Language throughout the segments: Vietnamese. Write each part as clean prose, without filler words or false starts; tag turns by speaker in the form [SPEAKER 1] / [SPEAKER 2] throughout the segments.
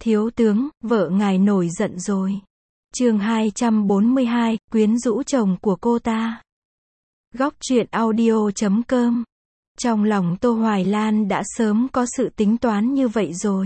[SPEAKER 1] Thiếu tướng, vợ ngài nổi giận rồi. Chương 242, quyến rũ chồng của cô ta. Góc truyện audio.com. Trong lòng Tô Hoài Lan đã sớm có sự tính toán như vậy rồi.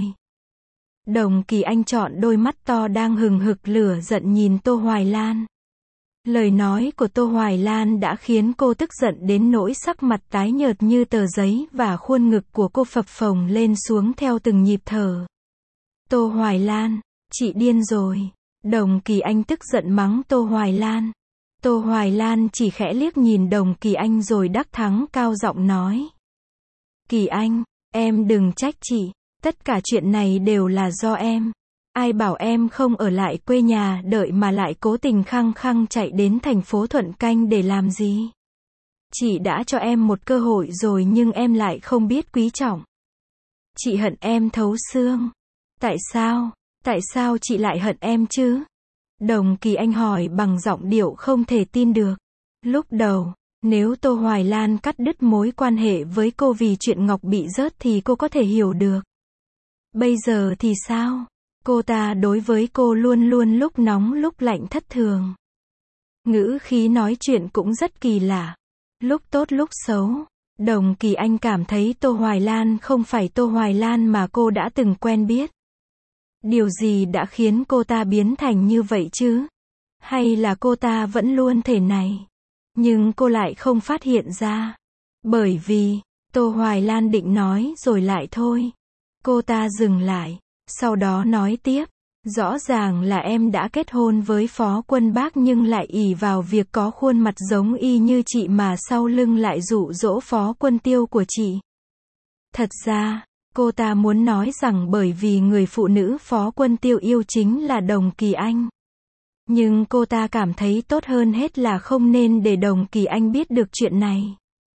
[SPEAKER 1] Đồng Kỳ Anh trọn đôi mắt to đang hừng hực lửa giận nhìn Tô Hoài Lan. Lời nói của Tô Hoài Lan đã khiến cô tức giận đến nỗi sắc mặt tái nhợt như tờ giấy và khuôn ngực của cô phập phồng lên xuống theo từng nhịp thở. Tô Hoài Lan, chị điên rồi. Đồng Kỳ Anh tức giận mắng Tô Hoài Lan. Tô Hoài Lan chỉ khẽ liếc nhìn Đồng Kỳ Anh rồi đắc thắng cao giọng nói. Kỳ Anh, em đừng trách chị. Tất cả chuyện này đều là do em. Ai bảo em không ở lại quê nhà đợi mà lại cố tình khăng khăng chạy đến thành phố Thuận Canh để làm gì? Chị đã cho em một cơ hội rồi nhưng em lại không biết quý trọng. Chị hận em thấu xương. Tại sao? Tại sao chị lại hận em chứ? Đồng Kỳ Anh hỏi bằng giọng điệu không thể tin được. Lúc đầu, nếu Tô Hoài Lan cắt đứt mối quan hệ với cô vì chuyện Ngọc bị rớt thì cô có thể hiểu được. Bây giờ thì sao? Cô ta đối với cô luôn luôn lúc nóng lúc lạnh thất thường. Ngữ khí nói chuyện cũng rất kỳ lạ. Lúc tốt lúc xấu. Đồng Kỳ Anh cảm thấy Tô Hoài Lan không phải Tô Hoài Lan mà cô đã từng quen biết. Điều gì đã khiến cô ta biến thành như vậy chứ? Hay là cô ta vẫn luôn thể này? Nhưng cô lại không phát hiện ra. Bởi vì, Tô Hoài Lan định nói rồi lại thôi. Cô ta dừng lại. Sau đó nói tiếp. Rõ ràng là em đã kết hôn với Phó Quân Bác nhưng lại ỷ vào việc có khuôn mặt giống y như chị mà sau lưng lại dụ dỗ Phó Quân Tiêu của chị. Thật ra, cô ta muốn nói rằng bởi vì người phụ nữ Phó Quân Tiêu yêu chính là Đồng Kỳ Anh. Nhưng cô ta cảm thấy tốt hơn hết là không nên để Đồng Kỳ Anh biết được chuyện này.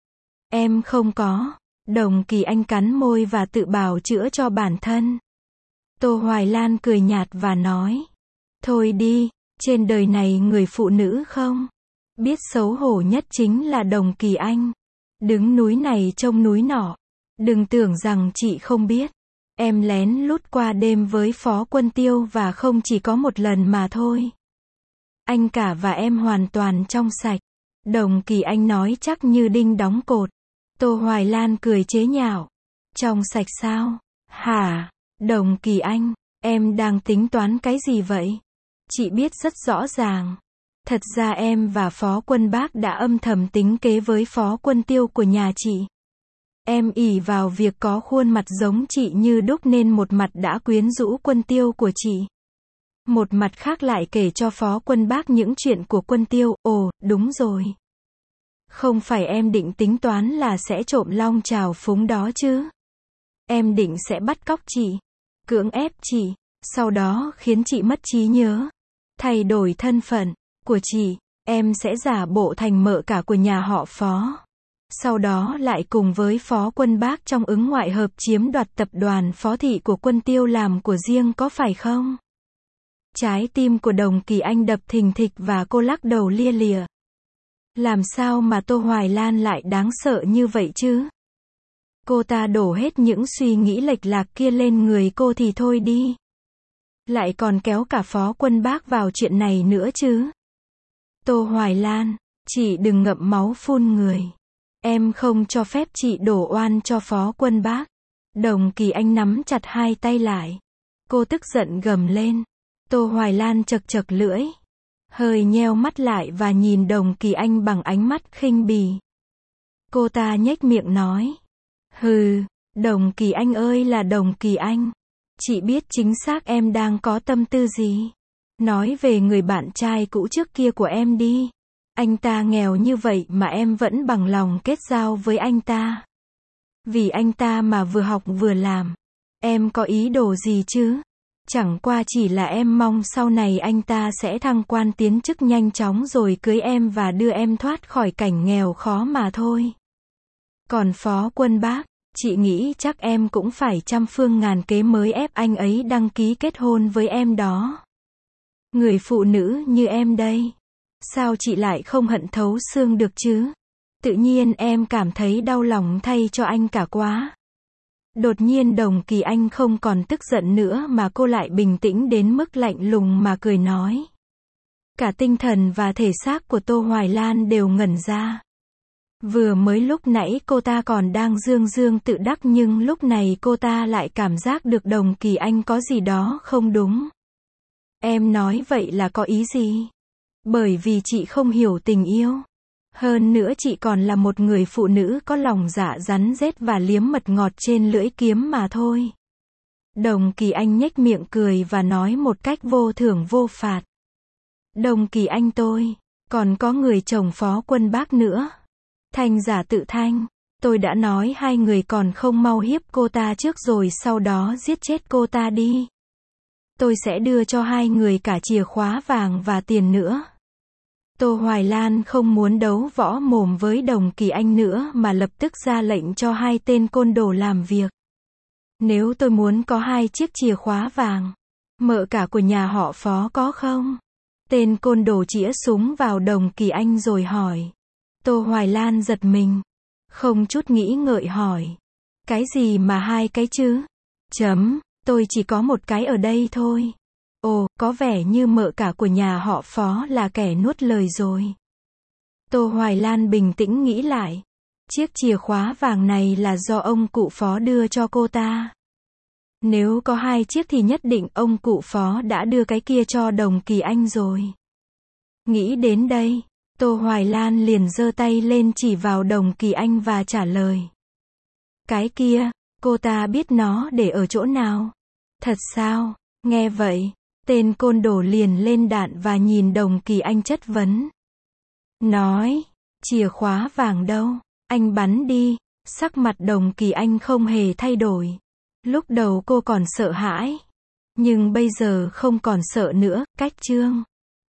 [SPEAKER 1] Em không có. Đồng Kỳ Anh cắn môi và tự bào chữa cho bản thân. Tô Hoài Lan cười nhạt và nói. Thôi đi, trên đời này người phụ nữ không biết xấu hổ nhất chính là Đồng Kỳ Anh. Đứng núi này trông núi nọ. Đừng tưởng rằng chị không biết. Em lén lút qua đêm với Phó Quân Tiêu và không chỉ có một lần mà thôi. Anh cả và em hoàn toàn trong sạch. Đồng Kỳ Anh nói chắc như đinh đóng cột. Tô Hoài Lan cười chế nhạo. Trong sạch sao? Hả? Đồng Kỳ Anh, em đang tính toán cái gì vậy? Chị biết rất rõ ràng. Thật ra em và Phó Quân Bác đã âm thầm tính kế với Phó Quân Tiêu của nhà chị. Em ỷ vào việc có khuôn mặt giống chị như đúc nên một mặt đã quyến rũ Quân Tiêu của chị. Một mặt khác lại kể cho Phó Quân Bác những chuyện của Quân Tiêu. Ồ, đúng rồi. Không phải em định tính toán là sẽ trộm long trào phúng đó chứ? Em định sẽ bắt cóc chị, cưỡng ép chị, sau đó khiến chị mất trí nhớ, thay đổi thân phận của chị, em sẽ giả bộ thành mợ cả của nhà họ Phó. Sau đó lại cùng với Phó Quân Bác trong ứng ngoại hợp chiếm đoạt tập đoàn Phó Thị của Quân Tiêu làm của riêng có phải không? Trái tim của Đồng Kỳ Anh đập thình thịch và cô lắc đầu lia lịa. Làm sao mà Tô Hoài Lan lại đáng sợ như vậy chứ? Cô ta đổ hết những suy nghĩ lệch lạc kia lên người cô thì thôi đi. Lại còn kéo cả Phó Quân Bác vào chuyện này nữa chứ. Tô Hoài Lan, chị đừng ngậm máu phun người. Em không cho phép chị đổ oan cho Phó Quân Bác. Đồng Kỳ Anh nắm chặt hai tay lại. Cô tức giận gầm lên. Tô Hoài Lan chật chật lưỡi. Hơi nheo mắt lại và nhìn Đồng Kỳ Anh bằng ánh mắt khinh bỉ. Cô ta nhếch miệng nói. Hừ, Đồng Kỳ Anh ơi là Đồng Kỳ Anh. Chị biết chính xác em đang có tâm tư gì. Nói về người bạn trai cũ trước kia của em đi. Anh ta nghèo như vậy mà em vẫn bằng lòng kết giao với anh ta. Vì anh ta mà vừa học vừa làm. Em có ý đồ gì chứ? Chẳng qua chỉ là em mong sau này anh ta sẽ thăng quan tiến chức nhanh chóng rồi cưới em và đưa em thoát khỏi cảnh nghèo khó mà thôi. Còn Phó Quân Bác, chị nghĩ chắc em cũng phải trăm phương ngàn kế mới ép anh ấy đăng ký kết hôn với em đó. Người phụ nữ như em đây. Sao chị lại không hận thấu xương được chứ? Tự nhiên em cảm thấy đau lòng thay cho anh cả quá. Đột nhiên Đồng Kỳ Anh không còn tức giận nữa mà cô lại bình tĩnh đến mức lạnh lùng mà cười nói. Cả tinh thần và thể xác của Tô Hoài Lan đều ngẩn ra. Vừa mới lúc nãy cô ta còn đang dương dương tự đắc nhưng lúc này cô ta lại cảm giác được Đồng Kỳ Anh có gì đó không đúng. Em nói vậy là có ý gì? Bởi vì chị không hiểu tình yêu. Hơn nữa chị còn là một người phụ nữ có lòng dạ rắn rết và liếm mật ngọt trên lưỡi kiếm mà thôi. Đồng Kỳ Anh nhếch miệng cười và nói một cách vô thưởng vô phạt. Đồng Kỳ Anh tôi, còn có người chồng Phó Quân Bác nữa. Thanh giả tự thanh, tôi đã nói hai người còn không mau hiếp cô ta trước rồi sau đó giết chết cô ta đi. Tôi sẽ đưa cho hai người cả chìa khóa vàng và tiền nữa. Tô Hoài Lan không muốn đấu võ mồm với Đồng Kỳ Anh nữa mà lập tức ra lệnh cho hai tên côn đồ làm việc. Nếu tôi muốn có 2 chiếc chìa khóa vàng, mợ cả của nhà họ Phó có không? Tên côn đồ chĩa súng vào Đồng Kỳ Anh rồi hỏi. Tô Hoài Lan giật mình, không chút nghĩ ngợi hỏi. Cái gì mà 2 cái chứ? Tôi chỉ có 1 cái ở đây thôi. Ồ, có vẻ như mợ cả của nhà họ Phó là kẻ nuốt lời rồi. Tô Hoài Lan bình tĩnh nghĩ lại. Chiếc chìa khóa vàng này là do ông cụ Phó đưa cho cô ta. Nếu có 2 chiếc thì nhất định ông cụ Phó đã đưa cái kia cho Đồng Kỳ Anh rồi. Nghĩ đến đây, Tô Hoài Lan liền giơ tay lên chỉ vào Đồng Kỳ Anh và trả lời. Cái kia, cô ta biết nó để ở chỗ nào? Thật sao? Nghe vậy, tên côn đồ liền lên đạn và nhìn Đồng Kỳ Anh chất vấn. Nói, chìa khóa vàng đâu? Anh bắn đi. Sắc mặt Đồng Kỳ Anh không hề thay đổi. Lúc đầu cô còn sợ hãi, nhưng bây giờ không còn sợ nữa. Cách chương